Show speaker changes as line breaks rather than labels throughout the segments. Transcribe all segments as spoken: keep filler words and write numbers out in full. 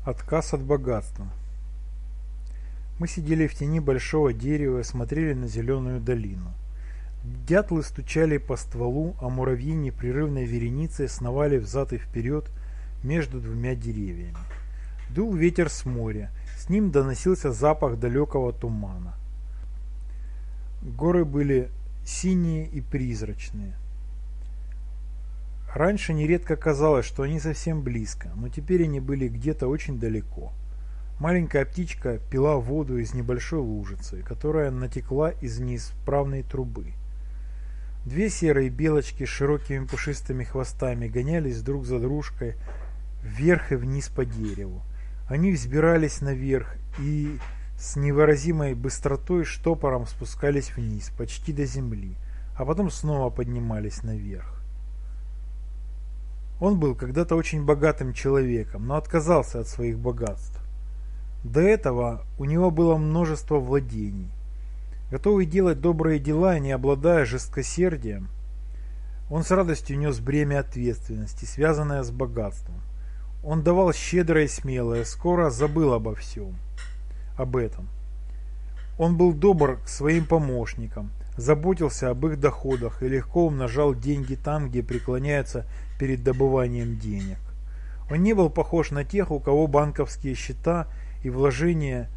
Отказ от богатства. Мы сидели в тени большого дерева и смотрели на зеленую долину. Дятлы стучали по стволу, а муравьи непрерывной вереницей сновали взад и вперед между двумя деревьями. Дул ветер с моря, с ним доносился запах далекого тумана. Горы были синие и призрачные. Раньше нередко казалось, что они совсем близко, но теперь они были где-то очень далеко. Маленькая птичка пила воду из небольшой лужицы, которая натекла из неисправной трубы. Две серые белочки с широкими пушистыми хвостами гонялись друг за дружкой вверх и вниз по дереву. Они взбирались наверх и с невыразимой быстротой штопором спускались вниз, почти до земли, а потом снова поднимались наверх. Он был когда-то очень богатым человеком, но отказался от своих богатств. До этого у него было множество владений. Готовый делать добрые дела и не обладая жесткосердием, он с радостью нес бремя ответственности, связанное с богатством. Он давал щедро и смело, и скоро забыл обо всем, об этом. Он был добр к своим помощникам, заботился об их доходах и легко умножал деньги там, где преклоняются перед добыванием денег. Он не был похож на тех, у кого банковские счета и вложения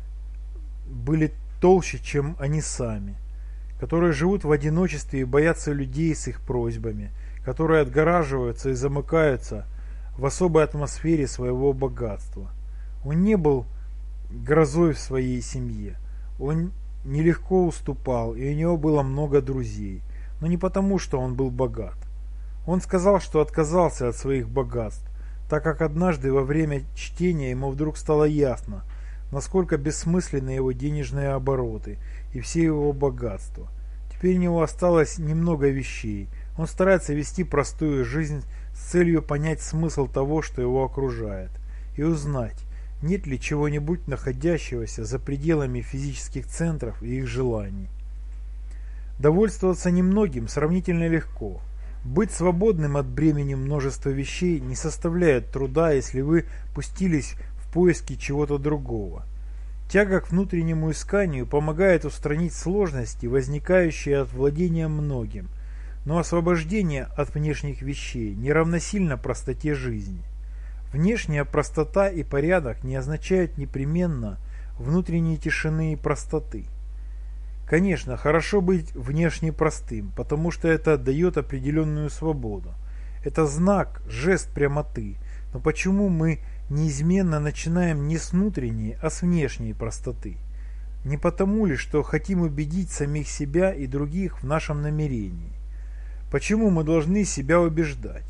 были толще, чем они сами, которые живут в одиночестве и боятся людей с их просьбами, которые отгораживаются и замыкаются в особой атмосфере своего богатства. Он не был грозой в своей семье, он нелегко уступал, и у него было много друзей, но не потому, что он был богат. Он сказал, что отказался от своих богатств, так как однажды во время чтения ему вдруг стало ясно, насколько бессмысленны его денежные обороты и все его богатства. Теперь у него осталось немного вещей. Он старается вести простую жизнь с целью понять смысл того, что его окружает, и узнать, нет ли чего-нибудь находящегося за пределами физических центров и их желаний. Довольствоваться немногим сравнительно легко. Быть свободным от бремени множества вещей не составляет труда, если вы пустились в поиски чего-то другого. Тяга к внутреннему исканию помогает устранить сложности, возникающие от владения многим, но освобождение от внешних вещей не равносильно простоте жизни. Внешняя простота и порядок не означают непременно внутренней тишины и простоты. Конечно, хорошо быть внешне простым, потому что это дает определенную свободу. Это знак, жест прямоты. Но почему мы неизменно начинаем не с внутренней, а с внешней простоты? Не потому ли, что хотим убедить самих себя и других в нашем намерении? Почему мы должны себя убеждать?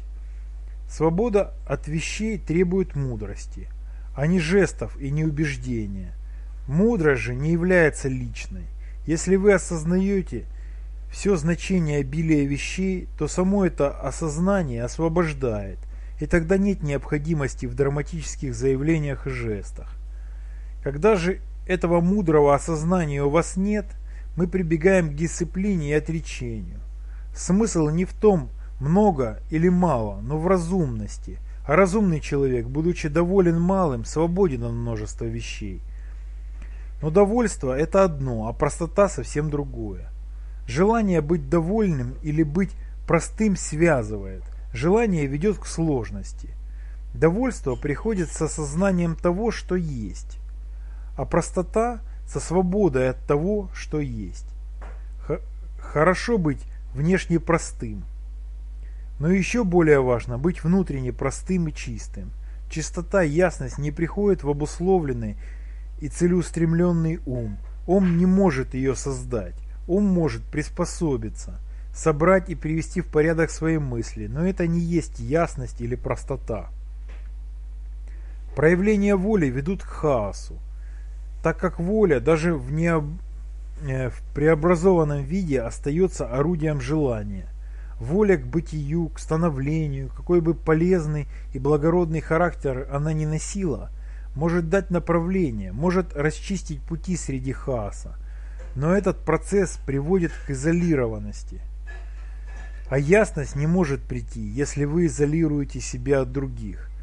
Свобода от вещей требует мудрости, а не жестов и не убеждения. Мудрость же не является личной. Если вы осознаете все значение обилия вещей, то само это осознание освобождает, и тогда нет необходимости в драматических заявлениях и жестах. Когда же этого мудрого осознания у вас нет, мы прибегаем к дисциплине и отречению. Смысл не в том, много или мало, но в разумности, а разумный человек, будучи доволен малым, свободен от множества вещей. Но довольство – это одно, а простота совсем другое. Желание быть довольным или быть простым связывает. Желание ведет к сложности. Довольство приходит с осознанием того, что есть, а простота – со свободой от того, что есть. Х- хорошо быть внешне простым, но еще более важно быть внутренне простым и чистым. Чистота и ясность не приходят в обусловленный и целеустремленный ум. Ум не может ее создать. Ум может приспособиться, собрать и привести в порядок свои мысли, но это не есть ясность или простота. Проявления воли ведут к хаосу, так как воля даже в, необ... в преобразованном виде остается орудием желания. Воля к бытию, к становлению, какой бы полезный и благородный характер она ни носила, может дать направление, может расчистить пути среди хаоса, но этот процесс приводит к изолированности. А ясность не может прийти, если вы изолируете себя от других.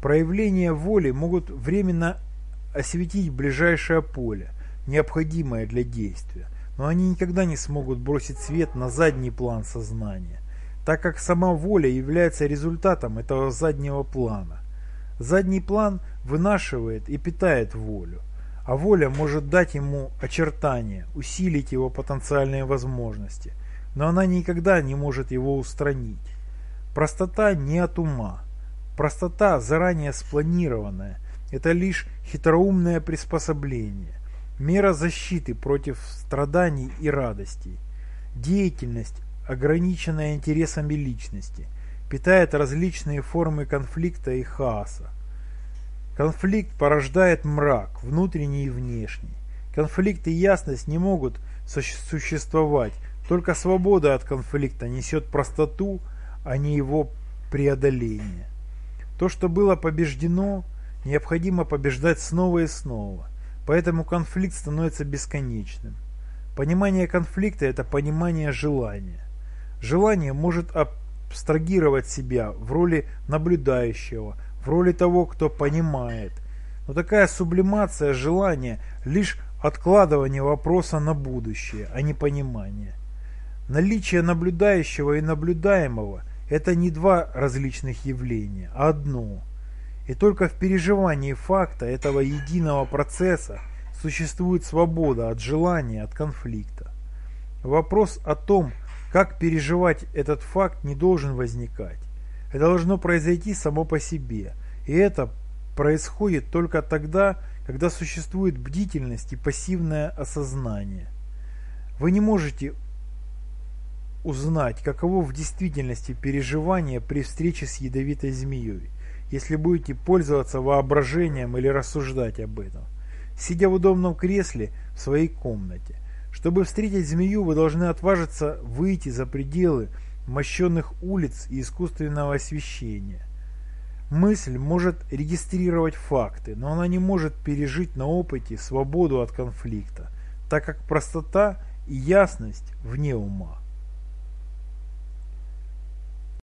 Проявления воли могут временно осветить ближайшее поле, необходимое для действия, но они никогда не смогут бросить свет на задний план сознания, так как сама воля является результатом этого заднего плана. Задний план вынашивает и питает волю, а воля может дать ему очертания, усилить его потенциальные возможности, но она никогда не может его устранить. Простота не от ума. Простота, заранее спланированная, это лишь хитроумное приспособление, мера защиты против страданий и радостей. Деятельность, ограниченная интересами личности, питает различные формы конфликта и хаоса. Конфликт порождает мрак, внутренний и внешний. Конфликт и ясность не могут существовать, только свобода от конфликта несет простоту, а не его преодоление. То, что было побеждено, необходимо побеждать снова и снова, поэтому конфликт становится бесконечным. Понимание конфликта – это понимание желания. Желание может абстрагировать себя в роли наблюдающего, в роли того, кто понимает. Но такая сублимация желания – лишь откладывание вопроса на будущее, а не понимание. Наличие наблюдающего и наблюдаемого – это не два различных явления, а одно. И только в переживании факта этого единого процесса существует свобода от желания, от конфликта. Вопрос о том, как переживать этот факт, не должен возникать. Это должно произойти само по себе. И это происходит только тогда, когда существует бдительность и пассивное осознание. Вы не можете узнать, каково в действительности переживание при встрече с ядовитой змеей, если будете пользоваться воображением или рассуждать об этом. Сидя в удобном кресле в своей комнате. Чтобы встретить змею, вы должны отважиться выйти за пределы мощенных улиц и искусственного освещения. Мысль может регистрировать факты, но она не может пережить на опыте свободу от конфликта, так как простота и ясность вне ума.